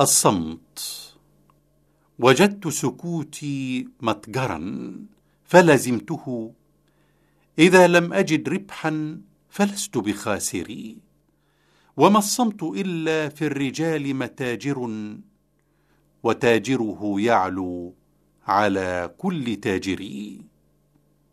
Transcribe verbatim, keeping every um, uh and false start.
الصمت. وجدت سكوتي متجرا فلزمته، إذا لم أجد ربحا فلست بخاسري. وما الصمت إلا في الرجال متاجر، وتاجره يعلو على كل تاجري.